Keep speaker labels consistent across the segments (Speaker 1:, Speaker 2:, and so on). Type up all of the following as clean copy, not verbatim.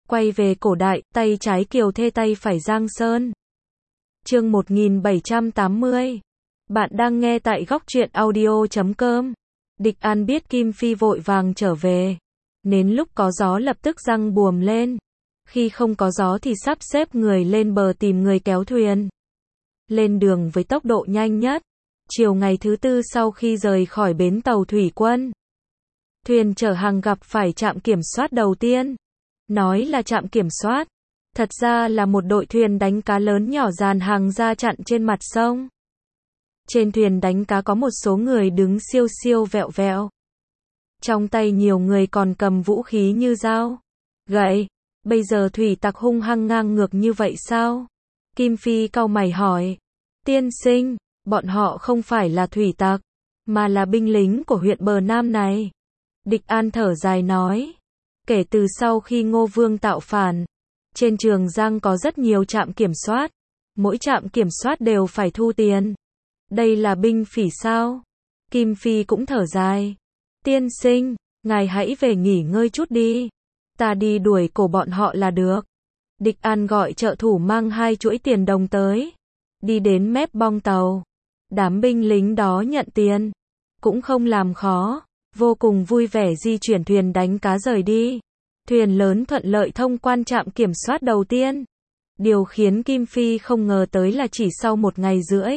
Speaker 1: Quay về cổ đại, tay trái Kiều Thê tay phải Giang Sơn. Chương 1780. Bạn đang nghe tại góc truyện audio.com. Địch An biết Kim Phi vội vàng trở về, nên lúc có gió lập tức giăng buồm lên. Khi không có gió thì sắp xếp người lên bờ tìm người kéo thuyền. Lên đường với tốc độ nhanh nhất. Chiều ngày thứ tư sau khi rời khỏi bến tàu thủy quân, thuyền chở hàng gặp phải trạm kiểm soát đầu tiên. Nói là trạm kiểm soát, thật ra là một đội thuyền đánh cá lớn nhỏ dàn hàng ra chặn trên mặt sông. Trên thuyền đánh cá có một số người đứng siêu siêu vẹo vẹo. Trong tay nhiều người còn cầm vũ khí như dao, gậy. Bây giờ thủy tặc hung hăng ngang ngược như vậy sao? Kim Phi cau mày hỏi. Tiên sinh, bọn họ không phải là thủy tặc, mà là binh lính của huyện bờ Nam này. Địch An thở dài nói. Kể từ sau khi Ngô Vương tạo phản, trên Trường Giang có rất nhiều trạm kiểm soát. Mỗi trạm kiểm soát đều phải thu tiền. Đây là binh phỉ sao? Kim Phi cũng thở dài. Tiên sinh, ngài hãy về nghỉ ngơi chút đi. Ta đi đuổi cổ bọn họ là được. Địch An gọi trợ thủ mang 2 chuỗi tiền đồng tới. Đi đến mép bong tàu. Đám binh lính đó nhận tiền. Cũng không làm khó. Vô cùng vui vẻ di chuyển thuyền đánh cá rời đi. Thuyền lớn thuận lợi thông quan trạm kiểm soát đầu tiên. Điều khiến Kim Phi không ngờ tới là chỉ sau 1 ngày rưỡi,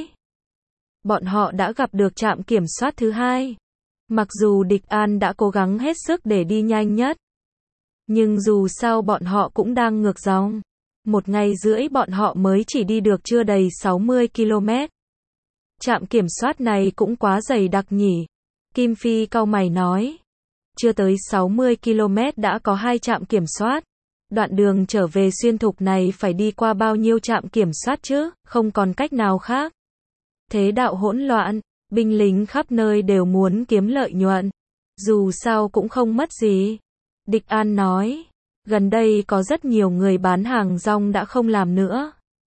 Speaker 1: bọn họ đã gặp được trạm kiểm soát thứ hai. Mặc dù Địch An đã cố gắng hết sức để đi nhanh nhất, nhưng dù sao bọn họ cũng đang ngược dòng. 1 ngày rưỡi bọn họ mới chỉ đi được chưa đầy 60 km. Trạm kiểm soát này cũng quá dày đặc nhỉ? Kim Phi cau mày nói. Chưa tới 60 km đã có 2 trạm kiểm soát. Đoạn đường trở về xuyên thục này phải đi qua bao nhiêu trạm kiểm soát chứ, không còn cách nào khác. Thế đạo hỗn loạn, binh lính khắp nơi đều muốn kiếm lợi nhuận. Dù sao cũng không mất gì. Địch An nói, gần đây có rất nhiều người bán hàng rong đã không làm nữa.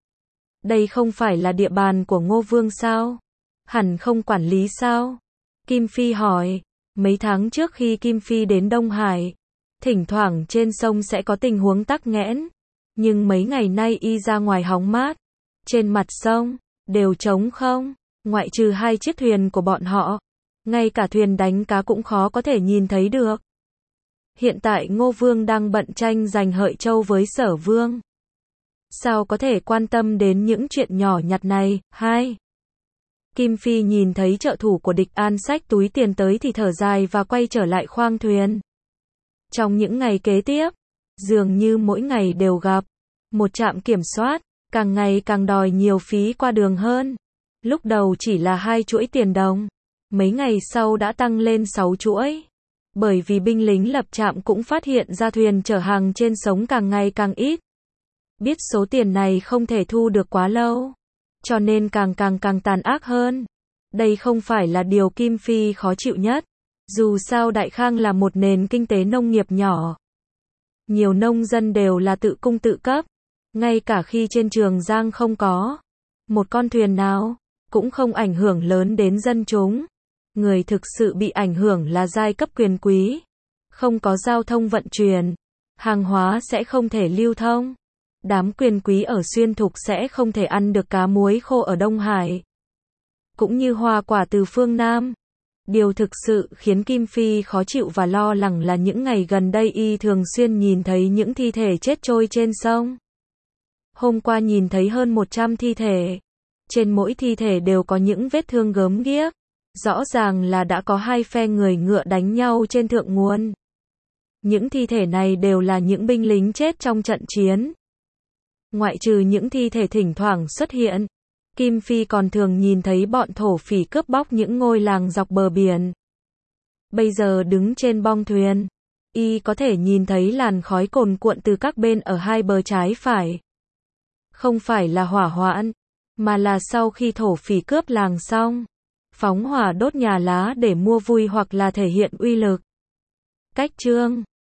Speaker 1: Đây không phải là địa bàn của Ngô Vương sao? Hẳn không quản lý sao? Kim Phi hỏi. Mấy tháng trước khi Kim Phi đến Đông Hải, thỉnh thoảng trên sông sẽ có tình huống tắc nghẽn. Nhưng mấy ngày nay y ra ngoài hóng mát. Trên mặt sông, đều trống không, ngoại trừ 2 chiếc thuyền của bọn họ. Ngay cả thuyền đánh cá cũng khó có thể nhìn thấy được. Hiện tại Ngô Vương đang bận tranh giành Hợi Châu với Sở Vương. Sao có thể quan tâm đến những chuyện nhỏ nhặt này? Kim Phi nhìn thấy trợ thủ của Địch An xách túi tiền tới thì thở dài và quay trở lại khoang thuyền. Trong những ngày kế tiếp, dường như mỗi ngày đều gặp một trạm kiểm soát, càng ngày càng đòi nhiều phí qua đường hơn. Lúc đầu chỉ là 2 chuỗi tiền đồng, mấy ngày sau đã tăng lên 6 chuỗi. Bởi vì binh lính lập trạm cũng phát hiện ra thuyền chở hàng trên sông càng ngày càng ít. Biết số tiền này không thể thu được quá lâu, cho nên càng tàn ác hơn. Đây không phải là điều Kim Phi khó chịu nhất. Dù sao Đại Khang là một nền kinh tế nông nghiệp nhỏ. Nhiều nông dân đều là tự cung tự cấp. Ngay cả khi trên Trường Giang không có một con thuyền nào, cũng không ảnh hưởng lớn đến dân chúng. Người thực sự bị ảnh hưởng là giai cấp quyền quý. Không có giao thông vận chuyển, hàng hóa sẽ không thể lưu thông. Đám quyền quý ở xuyên thục sẽ không thể ăn được cá muối khô ở Đông Hải, cũng như hoa quả từ phương Nam. Điều thực sự khiến Kim Phi khó chịu và lo lắng là những ngày gần đây y thường xuyên nhìn thấy những thi thể chết trôi trên sông. Hôm qua nhìn thấy hơn 100 thi thể. Trên mỗi thi thể đều có những vết thương gớm ghiếc. Rõ ràng là đã có 2 phe người ngựa đánh nhau trên thượng nguồn. Những thi thể này đều là những binh lính chết trong trận chiến. Ngoại trừ những thi thể thỉnh thoảng xuất hiện, Kim Phi còn thường nhìn thấy bọn thổ phỉ cướp bóc những ngôi làng dọc bờ biển. Bây giờ đứng trên bong thuyền, y có thể nhìn thấy làn khói cồn cuộn từ các bên ở 2 bờ trái phải. Không phải là hỏa hoạn, mà là sau khi thổ phỉ cướp làng xong, phóng hỏa đốt nhà lá để mua vui hoặc là thể hiện uy lực. Cách chương